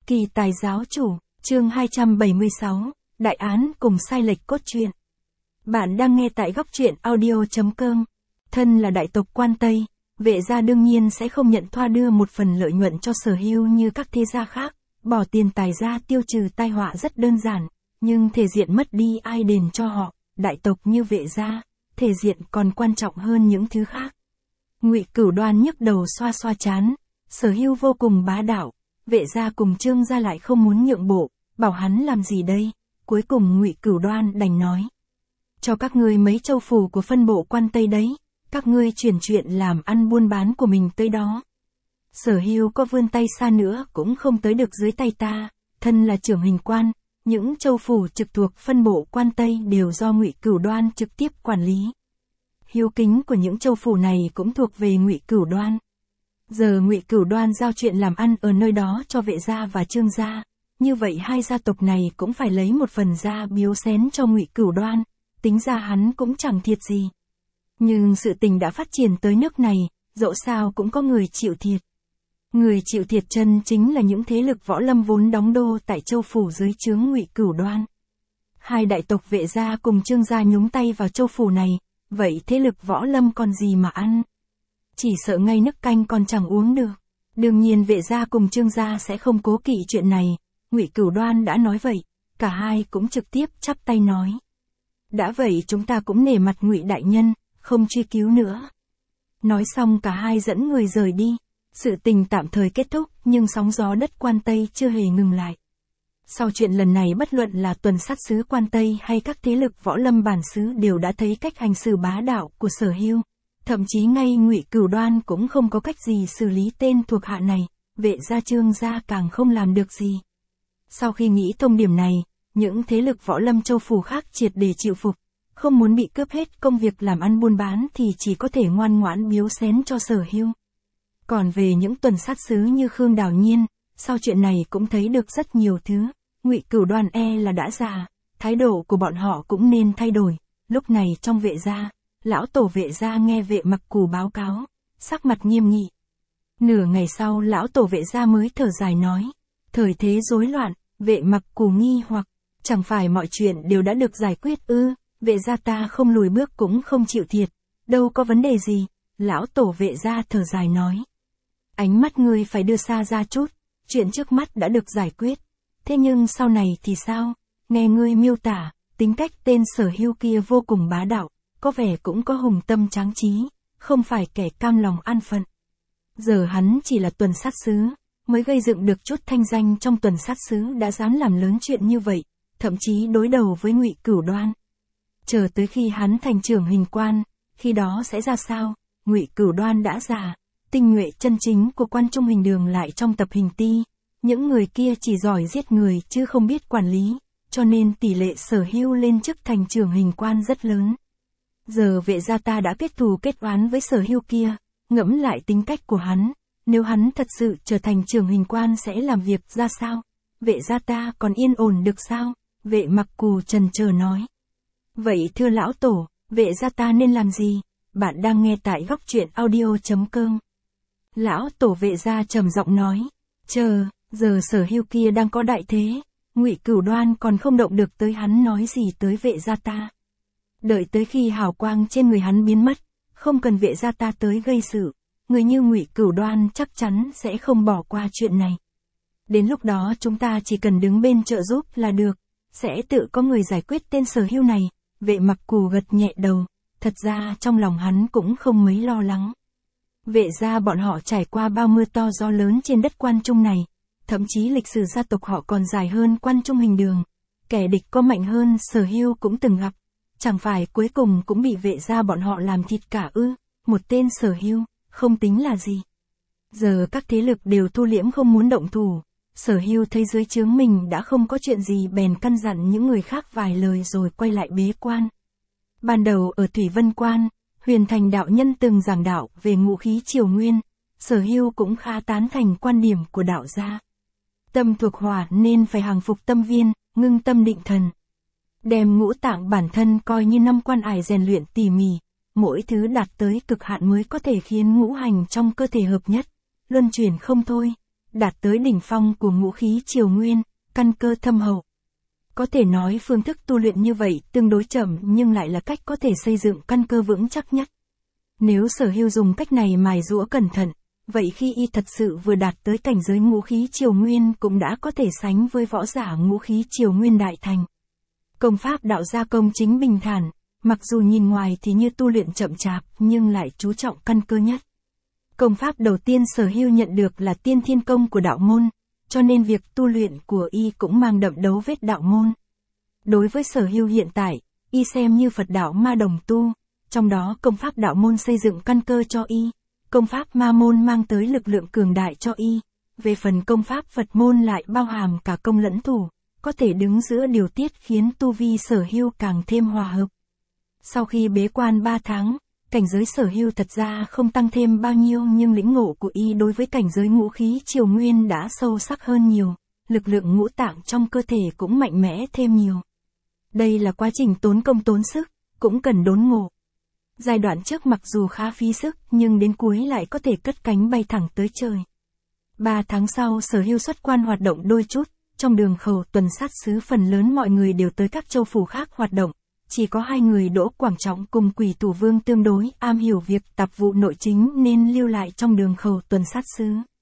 Kỳ tài giáo chủ, chương 276, đại án cùng sai lệch cốt truyện. Bạn đang nghe tại góc truyện audio.com. Thân là đại tộc Quan Tây, Vệ gia đương nhiên sẽ không nhận thoa đưa một phần lợi nhuận cho Sở Hưu như các thế gia khác, bỏ tiền tài ra tiêu trừ tai họa rất đơn giản, nhưng thể diện mất đi ai đền cho họ, đại tộc như Vệ gia, thể diện còn quan trọng hơn những thứ khác. Ngụy Cửu Đoan nhức đầu xoa xoa trán, Sở Hưu vô cùng bá đạo, Vệ gia cùng Trương gia lại không muốn nhượng bộ, bảo hắn làm gì đây, cuối cùng Ngụy Cửu Đoan đành nói. Cho các ngươi mấy châu phủ của phân bộ Quan Tây đấy, các ngươi chuyển chuyện làm ăn buôn bán của mình tới đó. Sở Hưu có vươn tay xa nữa cũng không tới được dưới tay ta, thân là trưởng hình quan, những châu phủ trực thuộc phân bộ Quan Tây đều do Ngụy Cửu Đoan trực tiếp quản lý. Hiếu kính của những châu phủ này cũng thuộc về Ngụy Cửu Đoan. Giờ Ngụy Cửu Đoan giao chuyện làm ăn ở nơi đó cho Vệ gia và Trương gia, như vậy hai gia tộc này cũng phải lấy một phần ra biếu xén cho Ngụy Cửu Đoan, tính ra hắn cũng chẳng thiệt gì. Nhưng sự tình đã phát triển tới nước này, dẫu sao cũng có người chịu thiệt. Người chịu thiệt chân chính là những thế lực võ lâm vốn đóng đô tại châu phủ dưới trướng Ngụy Cửu Đoan. Hai đại tộc Vệ gia cùng Trương gia nhúng tay vào châu phủ này, vậy thế lực võ lâm còn gì mà ăn? Chỉ sợ ngay nước canh còn chẳng uống được. Đương nhiên Vệ gia cùng Trương gia sẽ không cố kỵ chuyện này, Ngụy Cửu Đoan đã nói vậy, cả hai cũng trực tiếp chắp tay nói. Đã vậy chúng ta cũng nể mặt Ngụy đại nhân, không truy cứu nữa. Nói xong cả hai dẫn người rời đi, sự tình tạm thời kết thúc nhưng sóng gió đất Quan Tây chưa hề ngừng lại. Sau chuyện lần này bất luận là tuần sát sứ Quan Tây hay các thế lực võ lâm bản xứ đều đã thấy cách hành xử bá đạo của Sở Hưu. Thậm chí ngay Ngụy Cửu Đoan cũng không có cách gì xử lý tên thuộc hạ này, Vệ gia Trương gia càng không làm được gì. Sau khi nghĩ thông điểm này, những thế lực võ lâm châu phủ khác triệt để chịu phục, không muốn bị cướp hết công việc làm ăn buôn bán thì chỉ có thể ngoan ngoãn biếu xén cho Sở Hưu. Còn về những tuần sát sứ như Khương Đào Nhiên, sau chuyện này cũng thấy được rất nhiều thứ, Ngụy Cửu Đoan là đã già, thái độ của bọn họ cũng nên thay đổi. Lúc này trong Vệ gia, lão tổ Vệ gia nghe Vệ Mặc Cù báo cáo, sắc mặt nghiêm nghị. Nửa ngày sau lão tổ Vệ gia mới thở dài nói, thời thế rối loạn, Vệ Mặc Cù nghi hoặc, chẳng phải mọi chuyện đều đã được giải quyết ư? Vệ gia ta không lùi bước cũng không chịu thiệt, đâu có vấn đề gì, lão tổ Vệ gia thở dài nói. Ánh mắt ngươi phải đưa xa ra chút, chuyện trước mắt đã được giải quyết, thế nhưng sau này thì sao? Nghe ngươi miêu tả, tính cách tên Sở Hưu kia vô cùng bá đạo, có vẻ cũng có hùng tâm tráng trí, không phải kẻ cam lòng an phận. Giờ hắn chỉ là tuần sát sứ, mới gây dựng được chút thanh danh trong tuần sát sứ đã dám làm lớn chuyện như vậy, thậm chí đối đầu với Ngụy Cửu Đoan. Chờ tới khi hắn thành trưởng hình quan, khi đó sẽ ra sao? Ngụy Cửu Đoan đã già, tinh nhuệ chân chính của quan trung hình đường lại trong tập hình ti, những người kia chỉ giỏi giết người chứ không biết quản lý, cho nên tỷ lệ Sở Hưu lên chức thành trưởng hình quan rất lớn. Giờ Vệ gia ta đã kết thù kết oán với Sở Hưu kia, ngẫm lại tính cách của hắn, nếu hắn thật sự trở thành trưởng hình quan sẽ làm việc ra sao? Vệ gia ta còn yên ổn được sao? Vệ Mặc Cù trần chờ nói. Vậy thưa lão tổ, Vệ gia ta nên làm gì? Bạn đang nghe tại góc truyện audio.com. Lão tổ Vệ gia trầm giọng nói. Chờ, giờ Sở Hưu kia đang có đại thế, Ngụy Cửu Đoan còn không động được tới hắn nói gì tới Vệ gia ta. Đợi tới khi hào quang trên người hắn biến mất, không cần Vệ gia ta tới gây sự, người như Ngụy Cửu Đoan chắc chắn sẽ không bỏ qua chuyện này. Đến lúc đó chúng ta chỉ cần đứng bên trợ giúp là được, sẽ tự có người giải quyết tên Sở Hưu này. Vệ Mặc Cù gật nhẹ đầu, thật ra trong lòng hắn cũng không mấy lo lắng. Vệ gia bọn họ trải qua bao mưa to gió lớn trên đất Quan Trung này, thậm chí lịch sử gia tộc họ còn dài hơn Quan Trung hình đường, kẻ địch có mạnh hơn Sở Hưu cũng từng gặp, chẳng phải cuối cùng cũng bị Vệ gia bọn họ làm thịt cả ư? Một tên Sở Hưu, không tính là gì. Giờ các thế lực đều thu liễm không muốn động thủ, Sở Hưu thấy dưới trướng mình đã không có chuyện gì bèn căn dặn những người khác vài lời rồi quay lại bế quan. Ban đầu ở Thủy Vân Quan, Huyền Thành đạo nhân từng giảng đạo về ngũ khí triều nguyên, Sở Hưu cũng khá tán thành quan điểm của đạo gia. Tâm thuộc hỏa nên phải hàng phục tâm viên, ngưng tâm định thần. Đem ngũ tạng bản thân coi như năm quan ải rèn luyện tỉ mỉ, mỗi thứ đạt tới cực hạn mới có thể khiến ngũ hành trong cơ thể hợp nhất, luân chuyển không thôi. đạt tới đỉnh phong của ngũ khí triều nguyên, căn cơ thâm hậu. Có thể nói phương thức tu luyện như vậy tương đối chậm nhưng lại là cách có thể xây dựng căn cơ vững chắc nhất. Nếu Sở Hưu dùng cách này mài giũa cẩn thận, vậy khi y thật sự vừa đạt tới cảnh giới ngũ khí triều nguyên cũng đã có thể sánh với võ giả ngũ khí triều nguyên đại thành. Công pháp đạo gia công chính bình thản, mặc dù nhìn ngoài thì như tu luyện chậm chạp nhưng lại chú trọng căn cơ nhất. Công pháp đầu tiên Sở Hưu nhận được là Tiên Thiên Công của đạo môn, cho nên việc tu luyện của y cũng mang đậm dấu vết đạo môn. Đối với Sở Hưu hiện tại, y xem như Phật đạo ma đồng tu, trong đó công pháp đạo môn xây dựng căn cơ cho y, công pháp ma môn mang tới lực lượng cường đại cho y, về phần công pháp Phật môn lại bao hàm cả công lẫn thủ, có thể đứng giữa điều tiết khiến tu vi Sở Hưu càng thêm hòa hợp. Sau khi bế quan 3 tháng, cảnh giới Sở Hưu thật ra không tăng thêm bao nhiêu nhưng lĩnh ngộ của y đối với cảnh giới ngũ khí triều nguyên đã sâu sắc hơn nhiều, lực lượng ngũ tạng trong cơ thể cũng mạnh mẽ thêm nhiều. Đây là quá trình tốn công tốn sức, cũng cần đốn ngộ. Giai đoạn trước mặc dù khá phí sức nhưng đến cuối lại có thể cất cánh bay thẳng tới trời. 3 tháng sau Sở Hưu xuất quan hoạt động đôi chút, trong đường khẩu tuần sát sứ phần lớn mọi người đều tới các châu phủ khác hoạt động. Chỉ có 2 người Đỗ Quảng Trọng cùng Quỷ Thủ Vương tương đối am hiểu việc tạp vụ nội chính nên lưu lại trong đường khẩu tuần sát sứ.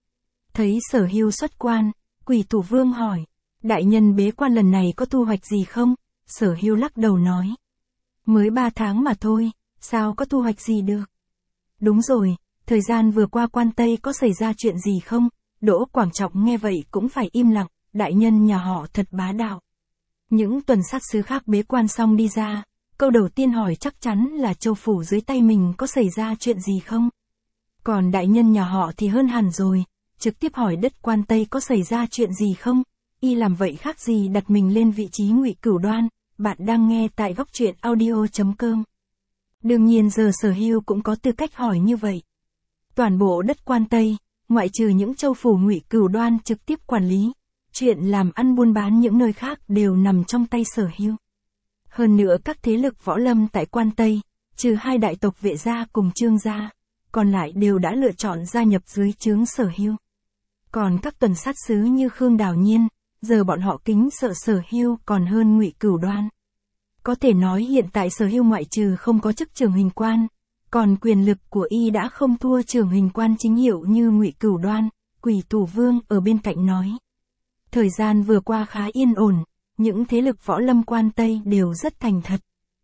Thấy Sở Hưu xuất quan, Quỷ Thủ Vương hỏi, đại nhân bế quan lần này có thu hoạch gì không? Sở Hưu lắc đầu nói, mới 3 tháng mà thôi, sao có thu hoạch gì được? Đúng rồi, thời gian vừa qua quan Tây có xảy ra chuyện gì không? Đỗ Quảng Trọng nghe vậy cũng phải im lặng, đại nhân nhà họ thật bá đạo. Những tuần sát sứ khác bế quan xong đi ra, câu đầu tiên hỏi chắc chắn là châu phủ dưới tay mình có xảy ra chuyện gì không? Còn đại nhân nhà họ thì hơn hẳn rồi, trực tiếp hỏi đất quan Tây có xảy ra chuyện gì không? Y làm vậy khác gì đặt mình lên vị trí Ngụy Cửu Đoan. Bạn đang nghe tại góc truyện audio.com. Đương nhiên giờ Sở Hưu cũng có tư cách hỏi như vậy. Toàn bộ đất quan Tây, ngoại trừ những châu phủ Ngụy Cửu Đoan trực tiếp quản lý, chuyện làm ăn buôn bán những nơi khác đều nằm trong tay Sở Hưu. Hơn nữa các thế lực võ lâm tại quan Tây, trừ 2 đại tộc Vệ gia cùng Trương gia, còn lại đều đã lựa chọn gia nhập dưới trướng Sở Hưu. Còn các tuần sát sứ như Khương Đào Nhiên, giờ bọn họ kính sợ Sở Hưu còn hơn Ngụy Cửu Đoan. Có thể nói hiện tại Sở Hưu ngoại trừ không có chức trưởng hình quan, còn quyền lực của y đã không thua trưởng hình quan chính hiệu như Ngụy Cửu Đoan. Quỷ Thủ Vương ở bên cạnh nói, thời gian vừa qua khá yên ổn, những thế lực võ lâm quan Tây đều rất thành thật.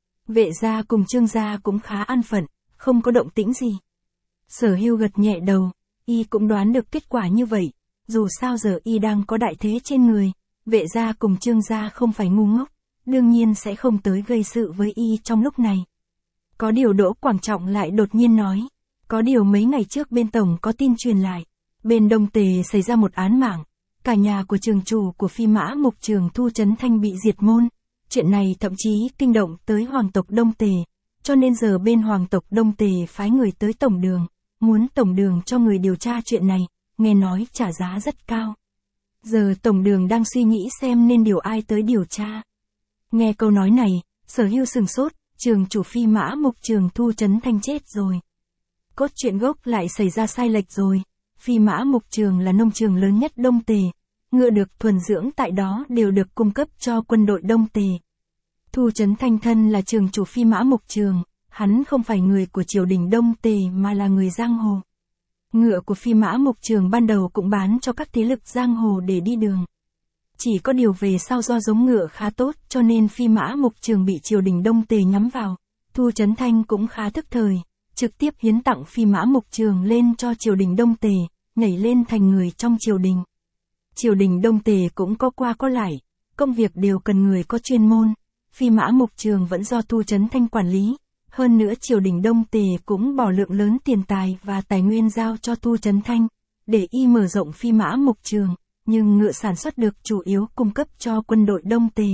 Vệ gia cùng Trương gia cũng khá an phận, không có động tĩnh gì. Sở Hưu gật nhẹ đầu, y cũng đoán được kết quả như vậy, dù sao giờ y đang có đại thế trên người, Vệ gia cùng Trương gia không phải ngu ngốc, đương nhiên sẽ không tới gây sự với y trong lúc này. Có điều Đỗ Quảng Trọng lại đột nhiên nói, có điều mấy ngày trước bên Tổng có tin truyền lại, bên Đông Tề xảy ra một án mạng, cả nhà của trường chủ của Phi Mã Mục Trường Thu Trấn Thanh bị diệt môn, chuyện này thậm chí kinh động tới hoàng tộc Đông Tề, cho nên giờ bên hoàng tộc Đông Tề phái người tới Tổng Đường, muốn Tổng Đường cho người điều tra chuyện này, nghe nói trả giá rất cao. Giờ Tổng Đường đang suy nghĩ xem nên điều ai tới điều tra. Nghe câu nói này, Sở Hưu sừng sốt, trường chủ Phi Mã Mục Trường Thu Trấn Thanh chết rồi. Cốt truyện gốc lại xảy ra sai lệch rồi. Phi Mã Mục Trường là nông trường lớn nhất Đông Tề, ngựa được thuần dưỡng tại đó đều được cung cấp cho quân đội Đông Tề. Thu Trấn Thanh thân là trường chủ Phi Mã Mục Trường, hắn không phải người của triều đình Đông Tề mà là người giang hồ. Ngựa của Phi Mã Mục Trường ban đầu cũng bán cho các thế lực giang hồ để đi đường. Chỉ có điều về sau do giống ngựa khá tốt cho nên Phi Mã Mục Trường bị triều đình Đông Tề nhắm vào. Thu Trấn Thanh cũng khá thức thời, trực tiếp hiến tặng Phi Mã Mục Trường lên cho triều đình Đông Tề, nhảy lên thành người trong triều đình. Triều đình Đông Tề cũng có qua có lại, công việc đều cần người có chuyên môn. Phi Mã Mục Trường vẫn do Thu Trấn Thanh quản lý. Hơn nữa triều đình Đông Tề cũng bỏ lượng lớn tiền tài và tài nguyên giao cho Thu Trấn Thanh, để y mở rộng Phi Mã Mục Trường, nhưng ngựa sản xuất được chủ yếu cung cấp cho quân đội Đông Tề.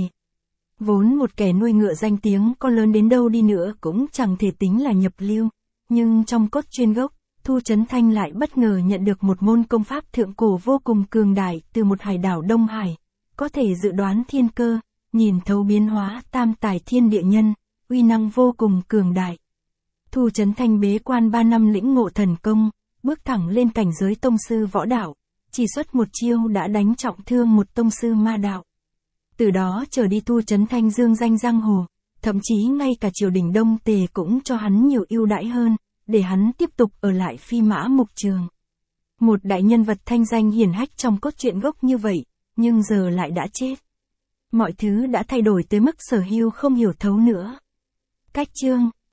Vốn một kẻ nuôi ngựa danh tiếng có lớn đến đâu đi nữa cũng chẳng thể tính là nhập lưu, nhưng trong cốt truyện gốc, Thu Trấn Thanh lại bất ngờ nhận được một môn công pháp thượng cổ vô cùng cường đại từ một hải đảo Đông Hải, có thể dự đoán thiên cơ, nhìn thấu biến hóa tam tài thiên địa nhân, uy năng vô cùng cường đại. Thu Trấn Thanh bế quan 3 năm lĩnh ngộ thần công, bước thẳng lên cảnh giới tông sư võ đạo, chỉ xuất một chiêu đã đánh trọng thương một tông sư ma đạo. Từ đó trở đi tu trấn thanh dương danh giang hồ, thậm chí ngay cả triều đình Đông Tề cũng cho hắn nhiều ưu đãi hơn, để hắn tiếp tục ở lại Phi Mã Mục Trường. Một đại nhân vật thanh danh hiển hách trong cốt truyện gốc như vậy, nhưng giờ lại đã chết. Mọi thứ đã thay đổi tới mức Sở Hưu không hiểu thấu nữa. Cách chương